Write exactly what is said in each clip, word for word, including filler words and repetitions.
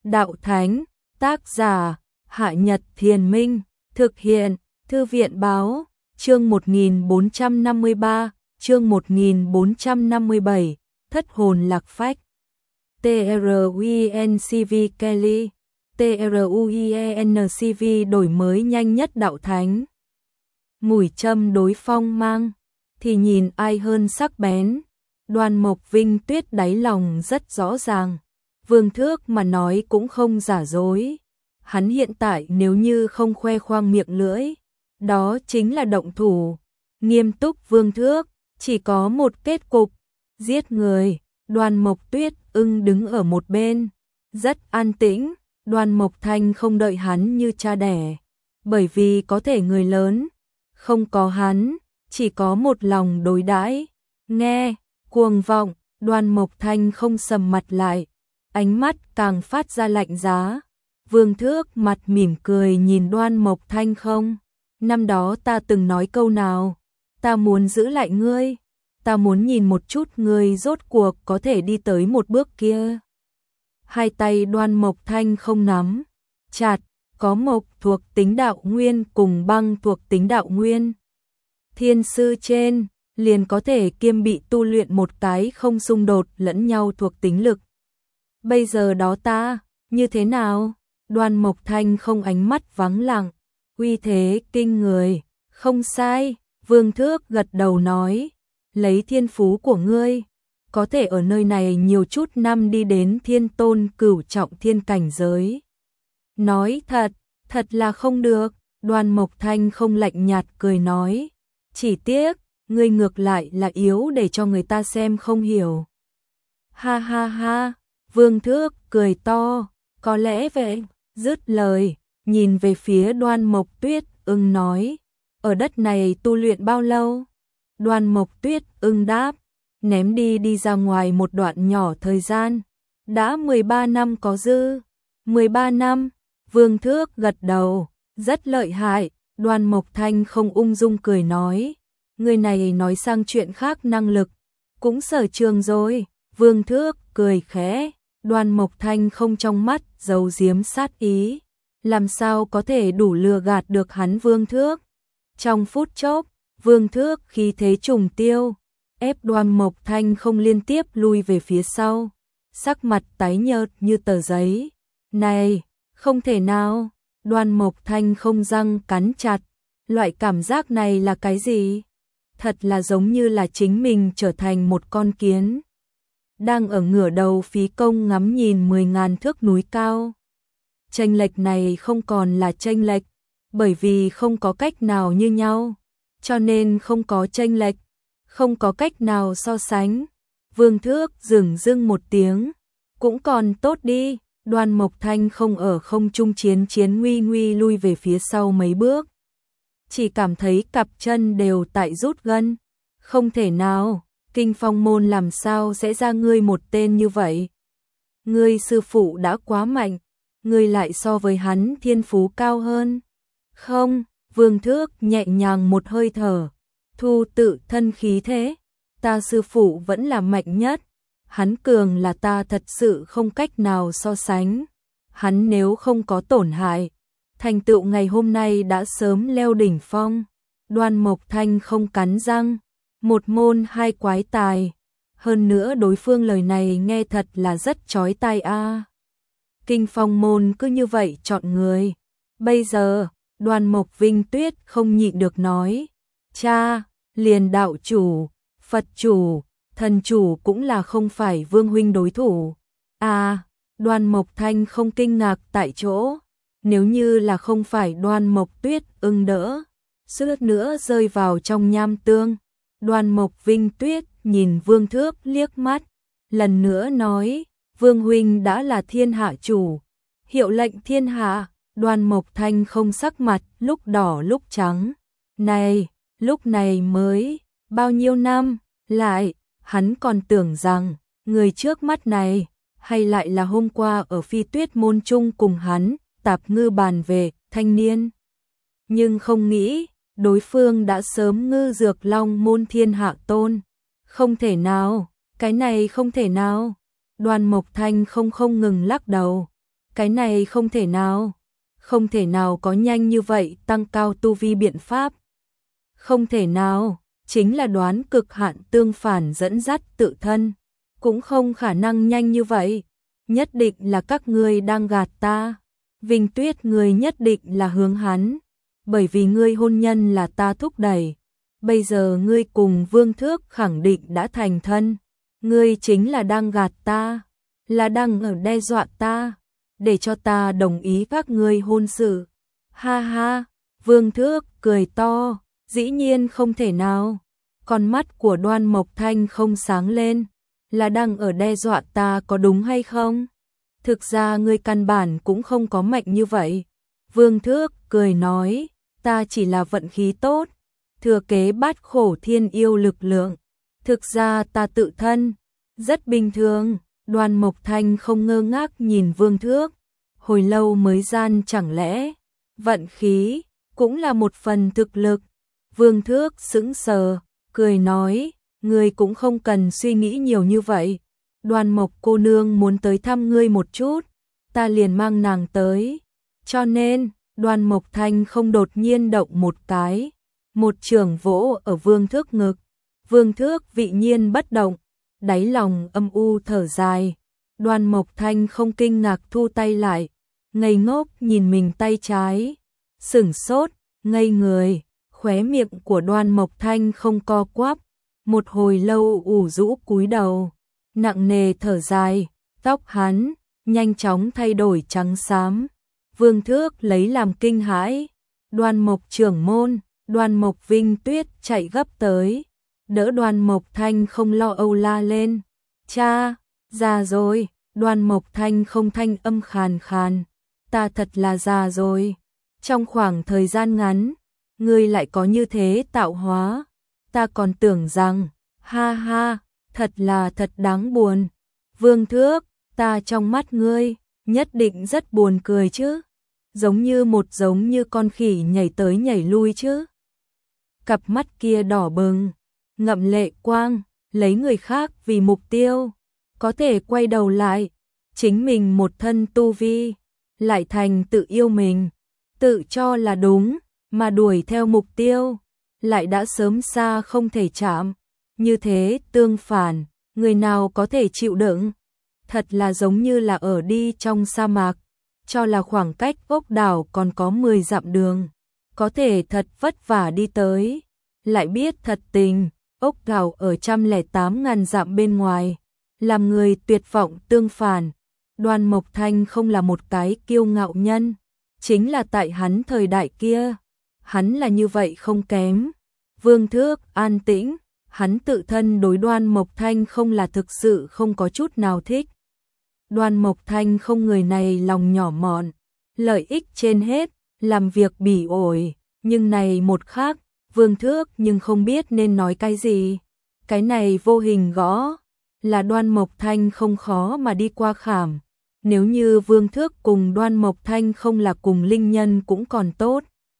Đạo Thánh, tác giả, Hạ Nhật Thiền Minh, thực hiện, Thư viện Báo, chương một nghìn bốn trăm năm mươi ba, chương một nghìn bốn trăm năm mươi bảy, Thất hồn lạc phách. TRUINCV Kelly, TRUIENCV đổi mới nhanh nhất Đạo Thánh. Mũi châm đối phong mang, thì nhìn ai hơn sắc bén. Đoan Mộc Vinh Tuyết đáy lòng rất rõ ràng. Vương Thước mà nói cũng không giả dối. Hắn hiện tại nếu như không khoe khoang miệng lưỡi, đó chính là động thủ. Nghiêm túc Vương Thước, chỉ có một kết cục, giết người. Đoan Mộc Tuyết ưng đứng ở một bên, rất an tĩnh. Đoan Mộc Thanh không đợi hắn như cha đẻ, bởi vì có thể người lớn, không có hắn, chỉ có một lòng đối đãi. Nghe, cuồng vọng, Đoan Mộc Thanh không sầm mặt lại, ánh mắt càng phát ra lạnh giá. Vương Thước mặt mỉm cười nhìn Đoan Mộc Thanh không. Năm đó ta từng nói câu nào, ta muốn giữ lại ngươi, ta muốn nhìn một chút ngươi rốt cuộc có thể đi tới một bước kia. Hai tay Đoan Mộc Thanh không nắm chặt, có mộc thuộc tính đạo nguyên cùng băng thuộc tính đạo nguyên. Thiên sư trên liền có thể kiêm bị tu luyện một cái không xung đột lẫn nhau thuộc tính lực. Bây giờ đó ta, như thế nào? Đoan Mộc Thanh không ánh mắt vắng lặng, uy thế kinh người, không sai. Vương Thước gật đầu nói, lấy thiên phú của ngươi, có thể ở nơi này nhiều chút năm đi đến thiên tôn cửu trọng thiên cảnh giới. Nói thật, thật là không được. Đoan Mộc Thanh không lạnh nhạt cười nói, chỉ tiếc, ngươi ngược lại là yếu để cho người ta xem không hiểu. Ha ha ha, Vương Thước cười to, có lẽ vậy. Dứt lời, nhìn về phía Đoan Mộc Tuyết ưng nói, ở đất này tu luyện bao lâu? Đoan Mộc Tuyết ưng đáp, ném đi đi ra ngoài một đoạn nhỏ thời gian, đã mười ba năm có dư. mười ba năm, Vương Thước gật đầu, rất lợi hại. Đoan Mộc Thanh không ung dung cười nói, người này nói sang chuyện khác năng lực, cũng sở trường rồi. Vương Thước cười khẽ, Đoan Mộc Thanh không trong mắt giấu giếm sát ý, làm sao có thể đủ lừa gạt được hắn Vương Thước. Trong phút chốc, Vương Thước khí thế trùng tiêu, ép Đoan Mộc Thanh không liên tiếp lui về phía sau, sắc mặt tái nhợt như tờ giấy. Này, không thể nào. Đoan Mộc Thanh không răng cắn chặt, loại cảm giác này là cái gì? Thật là giống như là chính mình trở thành một con kiến, đang ở ngửa đầu phí công ngắm nhìn mười ngàn thước núi cao. Chênh lệch này không còn là chênh lệch, bởi vì không có cách nào như nhau, cho nên không có chênh lệch, không có cách nào so sánh. Vương Thước dửng dưng một tiếng, cũng còn tốt đi. Đoan Mộc Thanh không ở không trung chiến chiến nguy nguy lui về phía sau mấy bước, chỉ cảm thấy cặp chân đều tại rút gân. Không thể nào, Kinh Phong môn làm sao sẽ ra ngươi một tên như vậy? Ngươi sư phụ đã quá mạnh, ngươi lại so với hắn thiên phú cao hơn. Không, Vương Thước nhẹ nhàng một hơi thở, thu tự thân khí thế, ta sư phụ vẫn là mạnh nhất. Hắn cường là ta thật sự không cách nào so sánh. Hắn nếu không có tổn hại, thành tựu ngày hôm nay đã sớm leo đỉnh phong. Đoan Mộc Thanh không cắn răng, một môn hai quái tài. Hơn nữa đối phương lời này nghe thật là rất chói tai a. Kinh Phong môn cứ như vậy chọn người. Bây giờ, Đoan Mộc Vinh Tuyết không nhịn được nói, cha, liền đạo chủ, Phật chủ, thần chủ cũng là không phải Vương huynh đối thủ. À, Đoan Mộc Thanh không kinh ngạc tại chỗ, nếu như là không phải Đoan Mộc Tuyết ưng đỡ, suýt nữa rơi vào trong nham tương. Đoan Mộc Vinh Tuyết nhìn Vương Thước liếc mắt, lần nữa nói, Vương huynh đã là thiên hạ chủ, hiệu lệnh thiên hạ. Đoan Mộc Thanh không sắc mặt lúc đỏ lúc trắng. Này, lúc này mới bao nhiêu năm, lại hắn còn tưởng rằng người trước mắt này hay lại là hôm qua ở Phi Tuyết môn chung cùng hắn tạp ngư bàn về thanh niên. Nhưng không nghĩ, đối phương đã sớm ngư dược long môn thiên hạ tôn. Không thể nào, cái này không thể nào. Đoan Mộc Thanh không không ngừng lắc đầu. Cái này không thể nào, không thể nào có nhanh như vậy tăng cao tu vi biện pháp. Không thể nào, chính là đoán cực hạn tương phản dẫn dắt tự thân, cũng không khả năng nhanh như vậy, nhất định là các ngươi đang gạt ta. Vinh Tuyết, ngươi nhất định là hướng hắn, bởi vì ngươi hôn nhân là ta thúc đẩy, bây giờ ngươi cùng Vương Thước khẳng định đã thành thân, ngươi chính là đang gạt ta, là đang ở đe dọa ta, để cho ta đồng ý các ngươi hôn sự. Ha ha, Vương Thước cười to, dĩ nhiên không thể nào. Con mắt của Đoan Mộc Thanh không sáng lên, là đang ở đe dọa ta có đúng hay không? Thực ra ngươi căn bản cũng không có mạnh như vậy. Vương Thước cười nói, ta chỉ là vận khí tốt, thừa kế bát khổ thiên yêu lực lượng. Thực ra ta tự thân, rất bình thường. Đoan Mộc Thanh không ngơ ngác nhìn Vương Thước, hồi lâu mới gian chẳng lẽ, vận khí, cũng là một phần thực lực. Vương Thước sững sờ, cười nói, ngươi cũng không cần suy nghĩ nhiều như vậy. Đoan Mộc cô nương muốn tới thăm ngươi một chút, ta liền mang nàng tới. Cho nên, Đoan Mộc Thanh không đột nhiên động một cái, một chưởng vỗ ở Vương Thước ngực. Vương Thước vị nhiên bất động, đáy lòng âm u thở dài. Đoan Mộc Thanh không kinh ngạc thu tay lại, ngây ngốc nhìn mình tay trái, sửng sốt, ngây người. Khóe miệng của Đoan Mộc Thanh không co quắp, một hồi lâu ủ rũ cúi đầu, nặng nề thở dài, tóc hắn nhanh chóng thay đổi trắng xám. Vương Thước lấy làm kinh hãi, Đoan Mộc trưởng môn, Đoan Mộc Vinh Tuyết chạy gấp tới, đỡ Đoan Mộc Thanh không lo âu la lên, cha, già rồi. Đoan Mộc Thanh không thanh âm khàn khàn, ta thật là già rồi, trong khoảng thời gian ngắn, ngươi lại có như thế tạo hóa, ta còn tưởng rằng, ha ha, thật là thật đáng buồn. Vương Thước, ta trong mắt ngươi, nhất định rất buồn cười chứ, giống như một giống như con khỉ nhảy tới nhảy lui chứ. Cặp mắt kia đỏ bừng, ngậm lệ quang, lấy người khác vì mục tiêu, có thể quay đầu lại, chính mình một thân tu vi, lại thành tự yêu mình, tự cho là đúng, mà đuổi theo mục tiêu, lại đã sớm xa không thể chạm. Như thế tương phản, người nào có thể chịu đựng? Thật là giống như là ở đi trong sa mạc, cho là khoảng cách ốc đảo còn có mười dặm đường, có thể thật vất vả đi tới, lại biết thật tình, ốc đảo ở một trăm lẻ tám ngàn dặm bên ngoài, làm người tuyệt vọng tương phản. Đoan Mộc Thanh không là một cái kiêu ngạo nhân, chính là tại hắn thời đại kia, hắn là như vậy không kém. Vương Thước an tĩnh, hắn tự thân đối Đoan Mộc Thanh không là thực sự không có chút nào thích. Đoan Mộc Thanh không người này lòng nhỏ mọn, lợi ích trên hết, làm việc bỉ ổi, nhưng này một khác, Vương Thước nhưng không biết nên nói cái gì. Cái này vô hình gõ, là Đoan Mộc Thanh không khó mà đi qua khảm. Nếu như Vương Thước cùng Đoan Mộc Thanh không là cùng linh nhân cũng còn tốt.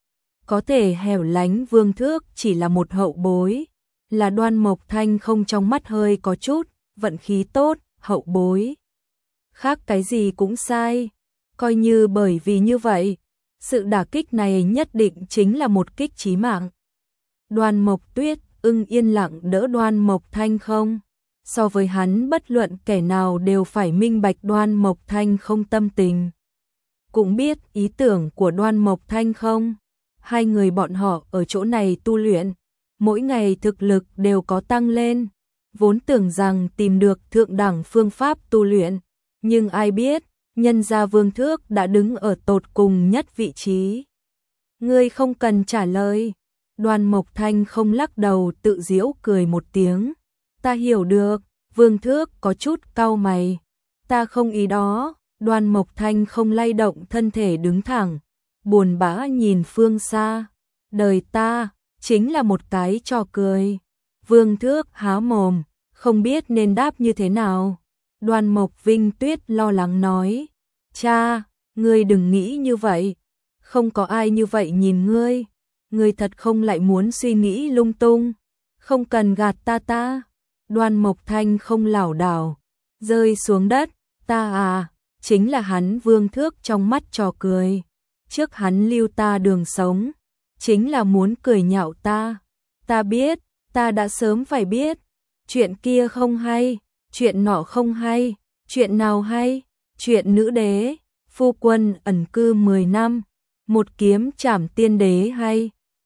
Có thể hẻo lánh Vương Thước chỉ là một hậu bối, là Đoan Mộc Thanh không trong mắt hơi có chút, vận khí tốt, hậu bối. Khác cái gì cũng sai, coi như bởi vì như vậy, sự đả kích này nhất định chính là một kích chí mạng. Đoan Mộc Tuyết ưng yên lặng đỡ Đoan Mộc Thanh không. So với hắn bất luận kẻ nào đều phải minh bạch Đoan Mộc Thanh không tâm tình. Cũng biết ý tưởng của Đoan Mộc Thanh không. Hai người bọn họ ở chỗ này tu luyện, mỗi ngày thực lực đều có tăng lên. Vốn tưởng rằng tìm được thượng đẳng phương pháp tu luyện, nhưng ai biết, nhân gia Vương Thước đã đứng ở tột cùng nhất vị trí. Ngươi không cần trả lời. Đoan Mộc Thanh không lắc đầu tự giễu cười một tiếng. Ta hiểu được. Vương Thước có chút cau mày. Ta không ý đó. Đoan Mộc Thanh không lay động thân thể đứng thẳng, buồn bã nhìn phương xa. Đời ta chính là một cái trò cười. Vương Thước há mồm, không biết nên đáp như thế nào. Đoan Mộc Vinh Tuyết lo lắng nói, cha, ngươi đừng nghĩ như vậy, không có ai như vậy nhìn ngươi, ngươi thật không lại muốn suy nghĩ lung tung, không cần gạt ta ta. Đoan Mộc Thanh không lảo đảo, rơi xuống đất, ta à, chính là hắn Vương Thước trong mắt trò cười. Trước hắn lưu ta đường sống, chính là muốn cười nhạo ta. Ta biết, ta đã sớm phải biết. Chuyện kia không hay, chuyện nọ không hay, chuyện nào hay? Chuyện nữ đế, phu quân ẩn cư mười năm, một kiếm trảm tiên đế hay.